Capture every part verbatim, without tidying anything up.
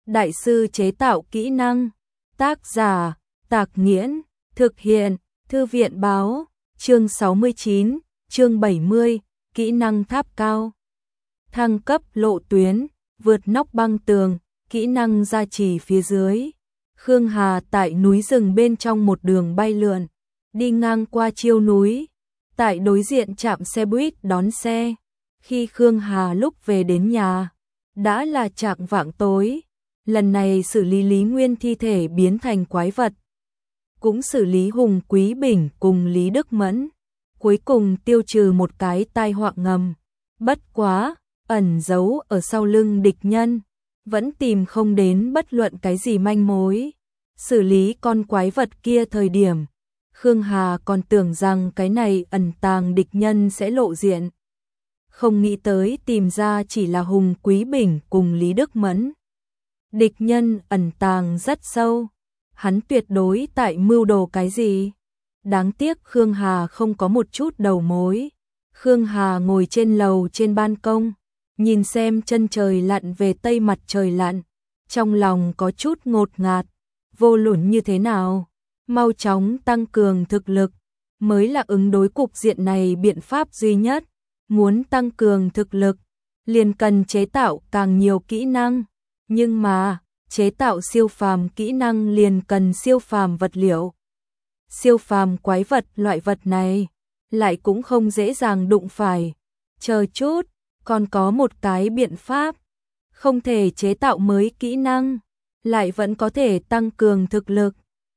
Đại sư chế tạo kỹ năng. Tác giả, Tạc Nghiễn. Thực hiện, Thư viện báo. Chương sáu mươi chín, chương bảy mươi, kỹ năng tháp cao. Thăng cấp lộ tuyến, vượt nóc băng tường, kỹ năng gia trì phía dưới. Khương Hà tại núi rừng bên trong một đường bay lượn, đi ngang qua chiêu núi. Tại đối diện trạm xe buýt đón xe. Khi Khương Hà lúc về đến nhà, đã là chạng vạng tối. Lần này xử lý Lý Nguyên thi thể biến thành quái vật, cũng xử lý Hùng Quý Bình cùng Lý Đức Mẫn, cuối cùng tiêu trừ một cái tai họa ngầm. Bất quá, ẩn giấu ở sau lưng địch nhân, vẫn tìm không đến bất luận cái gì manh mối. Xử lý con quái vật kia thời điểm, Khương Hà còn tưởng rằng cái này ẩn tàng địch nhân sẽ lộ diện. Không nghĩ tới tìm ra chỉ là Hùng Quý Bình cùng Lý Đức Mẫn. Địch nhân ẩn tàng rất sâu, hắn tuyệt đối tại mưu đồ cái gì. Đáng tiếc Khương Hà không có một chút đầu mối. Khương Hà ngồi trên lầu trên ban công, nhìn xem chân trời lặn về tây mặt trời lặn, trong lòng có chút ngột ngạt. Vô luận như thế nào, mau chóng tăng cường thực lực mới là ứng đối cục diện này biện pháp duy nhất. Muốn tăng cường thực lực, liền cần chế tạo càng nhiều kỹ năng, nhưng mà chế tạo siêu phàm kỹ năng liền cần siêu phàm vật liệu. Siêu phàm quái vật loại vật này lại cũng không dễ dàng đụng phải. Chờ chút, còn có một cái biện pháp, không thể chế tạo mới kỹ năng, lại vẫn có thể tăng cường thực lực.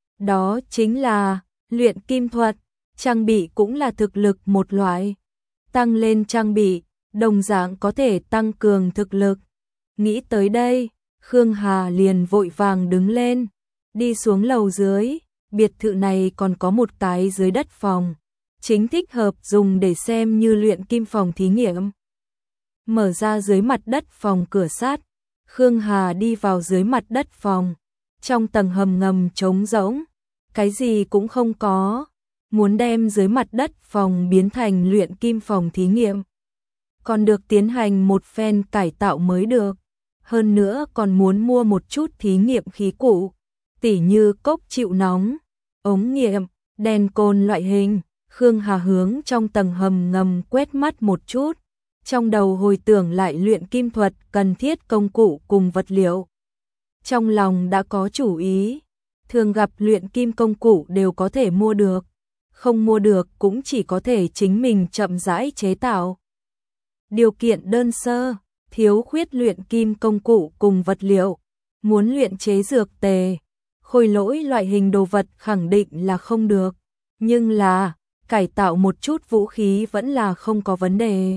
Đó chính là luyện kim thuật, trang bị cũng là thực lực một loại. Tăng lên trang bị, đồng dạng có thể tăng cường thực lực. Nghĩ tới đây, Khương Hà liền vội vàng đứng lên, đi xuống lầu dưới. Biệt thự này còn có một cái dưới đất phòng, chính thích hợp dùng để xem như luyện kim phòng thí nghiệm. Mở ra dưới mặt đất phòng cửa sắt, Khương Hà đi vào dưới mặt đất phòng. Trong tầng hầm ngầm trống rỗng, cái gì cũng không có. Muốn đem dưới mặt đất phòng biến thành luyện kim phòng thí nghiệm, còn được tiến hành một phen cải tạo mới được. Hơn nữa còn muốn mua một chút thí nghiệm khí cụ, tỉ như cốc chịu nóng, ống nghiệm, đèn cồn loại hình. Khương Hà hướng trong tầng hầm ngầm quét mắt một chút, trong đầu hồi tưởng lại luyện kim thuật cần thiết công cụ cùng vật liệu. Trong lòng đã có chủ ý, thường gặp luyện kim công cụ đều có thể mua được, không mua được cũng chỉ có thể chính mình chậm rãi chế tạo. Điều kiện đơn sơ, thiếu khuyết luyện kim công cụ cùng vật liệu, muốn luyện chế dược tề, khôi lỗi loại hình đồ vật khẳng định là không được, nhưng là cải tạo một chút vũ khí vẫn là không có vấn đề.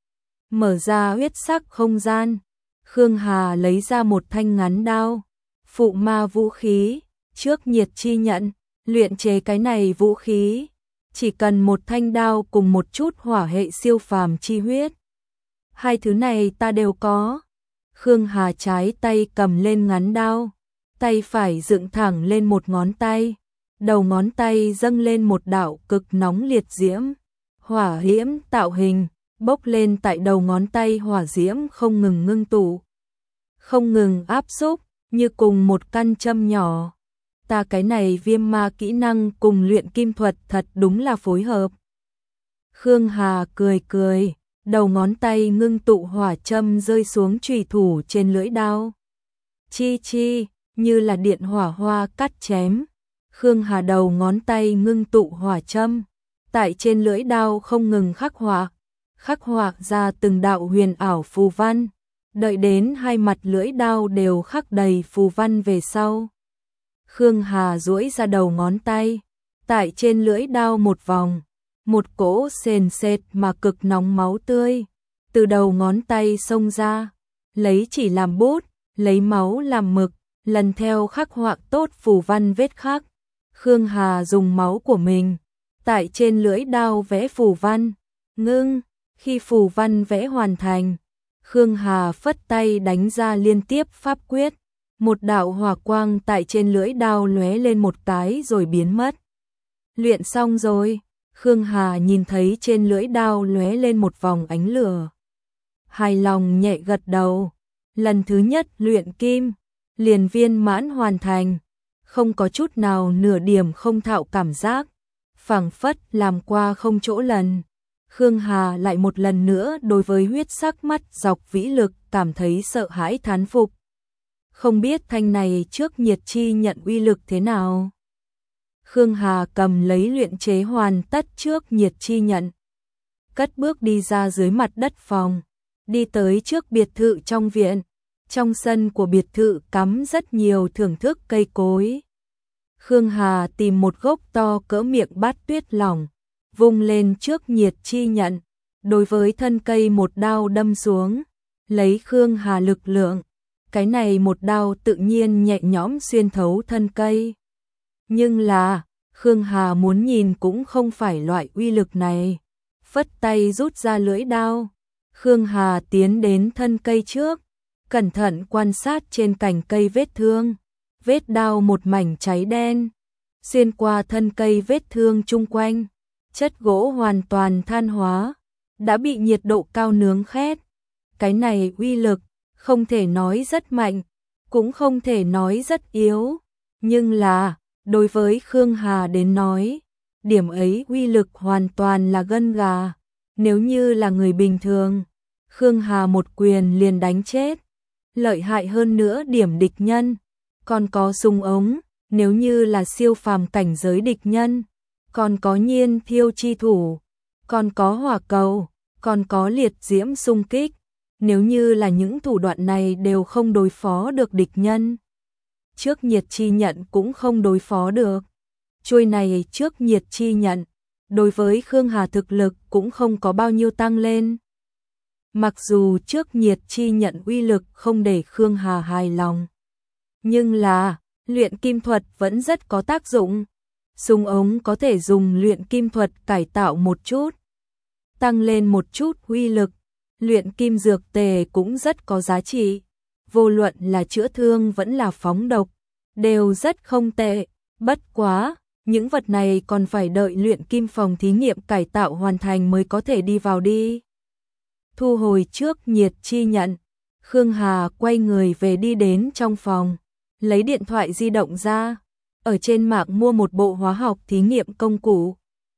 Mở ra huyết sắc không gian, Khương Hà lấy ra một thanh ngắn đao, phụ ma vũ khí, trước nhiệt chi nhận, luyện chế cái này vũ khí, chỉ cần một thanh đao cùng một chút hỏa hệ siêu phàm chi huyết. Hai thứ này ta đều có. Khương Hà trái tay cầm lên ngắn đao, tay phải dựng thẳng lên một ngón tay, đầu ngón tay dâng lên một đạo cực nóng liệt diễm, hỏa diễm tạo hình, bốc lên tại đầu ngón tay. Hỏa diễm không ngừng ngưng tụ, không ngừng áp xúc, như cùng một căn châm nhỏ. Ta cái này viêm ma kỹ năng cùng luyện kim thuật thật đúng là phối hợp. Khương Hà cười cười, đầu ngón tay ngưng tụ hỏa châm rơi xuống chùy thủ trên lưỡi đao. Chi chi, như là điện hỏa hoa cắt chém. Khương Hà đầu ngón tay ngưng tụ hỏa châm, tại trên lưỡi đao không ngừng khắc họa, khắc họa ra từng đạo huyền ảo phù văn. Đợi đến hai mặt lưỡi đao đều khắc đầy phù văn về sau, Khương Hà duỗi ra đầu ngón tay, tại trên lưỡi đao một vòng, một cỗ sền sệt mà cực nóng máu tươi từ đầu ngón tay xông ra, lấy chỉ làm bút, lấy máu làm mực, lần theo khắc họa tốt phù văn vết khắc. Khương Hà dùng máu của mình tại trên lưỡi đao vẽ phù văn, ngưng, khi phù văn vẽ hoàn thành, Khương Hà phất tay đánh ra liên tiếp pháp quyết, một đạo hỏa quang tại trên lưỡi đao lóe lên một cái rồi biến mất. Luyện xong rồi, Khương Hà nhìn thấy trên lưỡi đao lóe lên một vòng ánh lửa. Hài lòng nhẹ gật đầu, lần thứ nhất luyện kim, liền viên mãn hoàn thành, không có chút nào nửa điểm không thạo cảm giác, phảng phất làm qua không chỗ lần. Khương Hà lại một lần nữa đối với huyết sắc mắt dọc vĩ lực cảm thấy sợ hãi thán phục. Không biết thanh này trước nhiệt chi nhận uy lực thế nào. Khương Hà cầm lấy luyện chế hoàn tất trước nhiệt chi nhận, cất bước đi ra dưới mặt đất phòng, đi tới trước biệt thự trong viện. Trong sân của biệt thự cắm rất nhiều thưởng thức cây cối. Khương Hà tìm một gốc to cỡ miệng bát tuyết lỏng, vung lên trước nhiệt chi nhận, đối với thân cây một đao đâm xuống, lấy Khương Hà lực lượng, cái này một đao tự nhiên nhẹ nhõm xuyên thấu thân cây. Nhưng là, Khương Hà muốn nhìn cũng không phải loại uy lực này. Phất tay rút ra lưỡi đao, Khương Hà tiến đến thân cây trước, cẩn thận quan sát trên cành cây vết thương, vết đao một mảnh cháy đen, xuyên qua thân cây vết thương chung quanh, chất gỗ hoàn toàn than hóa, đã bị nhiệt độ cao nướng khét. Cái này uy lực, không thể nói rất mạnh, cũng không thể nói rất yếu, nhưng là, đối với Khương Hà đến nói, điểm ấy uy lực hoàn toàn là gân gà. Nếu như là người bình thường, Khương Hà một quyền liền đánh chết. Lợi hại hơn nữa điểm địch nhân, còn có súng ống, nếu như là siêu phàm cảnh giới địch nhân, còn có nhiên thiêu chi thủ, còn có hỏa cầu, còn có liệt diễm xung kích. Nếu như là những thủ đoạn này đều không đối phó được địch nhân, trước nhiệt chi nhận cũng không đối phó được. Chuôi này trước nhiệt chi nhận, đối với Khương Hà thực lực cũng không có bao nhiêu tăng lên. Mặc dù trước nhiệt chi nhận uy lực không để Khương Hà hài lòng, nhưng là, luyện kim thuật vẫn rất có tác dụng. Súng ống có thể dùng luyện kim thuật cải tạo một chút, tăng lên một chút uy lực. Luyện kim dược tề cũng rất có giá trị, vô luận là chữa thương vẫn là phóng độc, đều rất không tệ. Bất quá, những vật này còn phải đợi luyện kim phòng thí nghiệm cải tạo hoàn thành mới có thể đi vào đi. Thu hồi trước nhiệt chi nhận, Khương Hà quay người về đi đến trong phòng, lấy điện thoại di động ra, ở trên mạng mua một bộ hóa học thí nghiệm công cụ,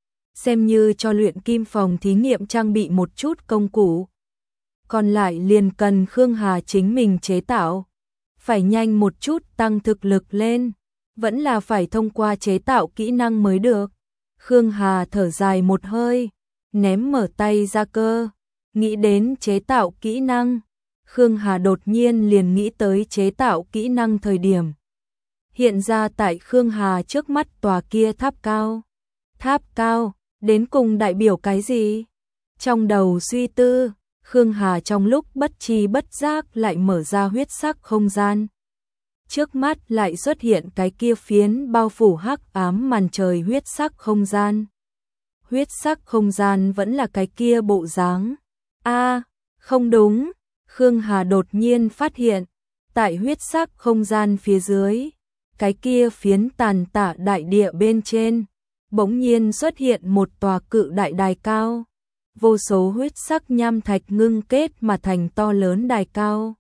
xem như cho luyện kim phòng thí nghiệm trang bị một chút công cụ. Còn lại liền cần Khương Hà chính mình chế tạo, phải nhanh một chút tăng thực lực lên, vẫn là phải thông qua chế tạo kỹ năng mới được. Khương Hà thở dài một hơi, ném mở tay ra cơ, nghĩ đến chế tạo kỹ năng. Khương Hà đột nhiên liền nghĩ tới chế tạo kỹ năng thời điểm. Hiện ra tại Khương Hà trước mắt tòa kia tháp cao. Tháp cao, đến cùng đại biểu cái gì? Trong đầu suy tư, Khương Hà trong lúc bất tri bất giác lại mở ra huyết sắc không gian. Trước mắt lại xuất hiện cái kia phiến bao phủ hắc ám màn trời huyết sắc không gian. Huyết sắc không gian vẫn là cái kia bộ dáng. A, không đúng, Khương Hà đột nhiên phát hiện, tại huyết sắc không gian phía dưới, cái kia phiến tàn tạ đại địa bên trên, bỗng nhiên xuất hiện một tòa cự đại đài cao. Vô số huyết sắc nham thạch ngưng kết mà thành to lớn đài cao.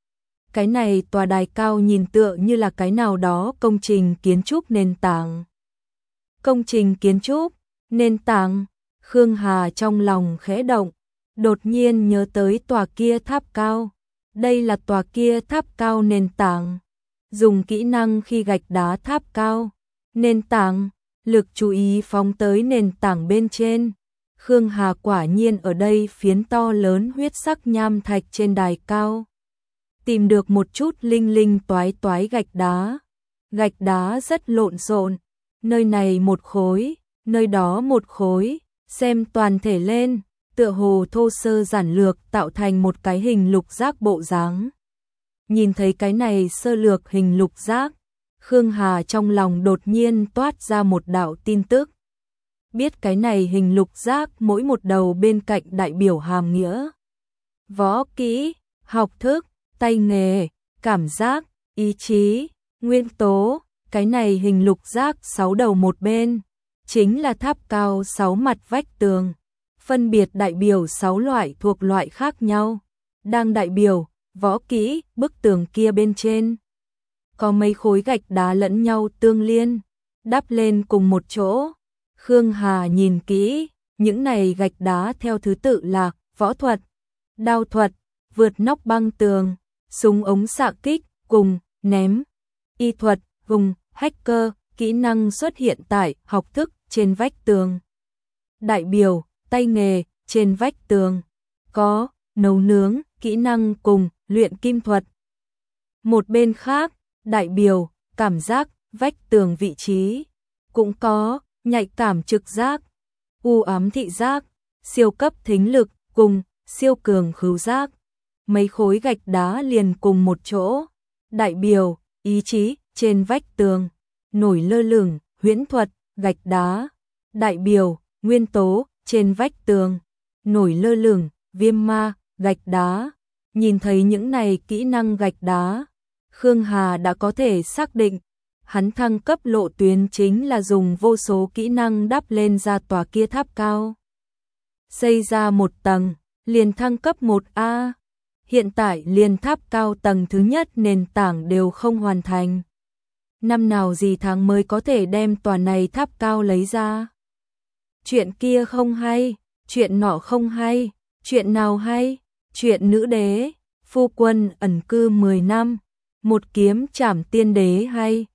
Cái này tòa đài cao nhìn tựa như là cái nào đó công trình kiến trúc nền tảng. Công trình kiến trúc, nền tảng, Khương Hà trong lòng khẽ động, đột nhiên nhớ tới tòa kia tháp cao. Đây là tòa kia tháp cao nền tảng. Dùng kỹ năng khi gạch đá tháp cao, nền tảng, lực chú ý phóng tới nền tảng bên trên. Khương Hà quả nhiên ở đây phiến to lớn huyết sắc nham thạch trên đài cao. Tìm được một chút linh linh toái toái gạch đá. Gạch đá rất lộn xộn, nơi này một khối, nơi đó một khối, xem toàn thể lên, tựa hồ thô sơ giản lược tạo thành một cái hình lục giác bộ dáng. Nhìn thấy cái này sơ lược hình lục giác, Khương Hà trong lòng đột nhiên toát ra một đạo tin tức. Biết cái này hình lục giác mỗi một đầu bên cạnh đại biểu hàm nghĩa. Võ kỹ, học thức, tay nghề, cảm giác, ý chí, nguyên tố, cái này hình lục giác sáu đầu một bên, chính là tháp cao sáu mặt vách tường, phân biệt đại biểu sáu loại thuộc loại khác nhau, đang đại biểu võ kỹ bức tường kia bên trên. có mấy khối gạch đá lẫn nhau tương liên, đắp lên cùng một chỗ. Khương Hà nhìn kỹ, những này gạch đá theo thứ tự là võ thuật, đao thuật, vượt nóc băng tường, súng ống xạ kích, cùng ném, y thuật, vùng, hacker, kỹ năng xuất hiện tại học thức trên vách tường. Đại biểu, tay nghề, trên vách tường, có nấu nướng, kỹ năng cùng luyện kim thuật. Một bên khác, đại biểu, cảm giác, vách tường vị trí, cũng có nhạy cảm trực giác, u ám thị giác, siêu cấp thính lực, cùng siêu cường khứu giác. Mấy khối gạch đá liền cùng một chỗ, đại biểu, ý chí, trên vách tường, nổi lơ lửng, huyễn thuật, gạch đá, đại biểu, nguyên tố, trên vách tường, nổi lơ lửng, viêm ma, gạch đá. Nhìn thấy những này kỹ năng gạch đá, Khương Hà đã có thể xác định, hắn thăng cấp lộ tuyến chính là dùng vô số kỹ năng đắp lên ra tòa kia tháp cao. Xây ra một tầng, liền thăng cấp một A. Hiện tại liền tháp cao tầng thứ nhất nền tảng đều không hoàn thành. Năm nào gì tháng mới có thể đem tòa này tháp cao lấy ra. Chuyện kia không hay, chuyện nọ không hay, chuyện nào hay, chuyện nữ đế, phu quân ẩn cư mười năm, một kiếm trảm tiên đế hay.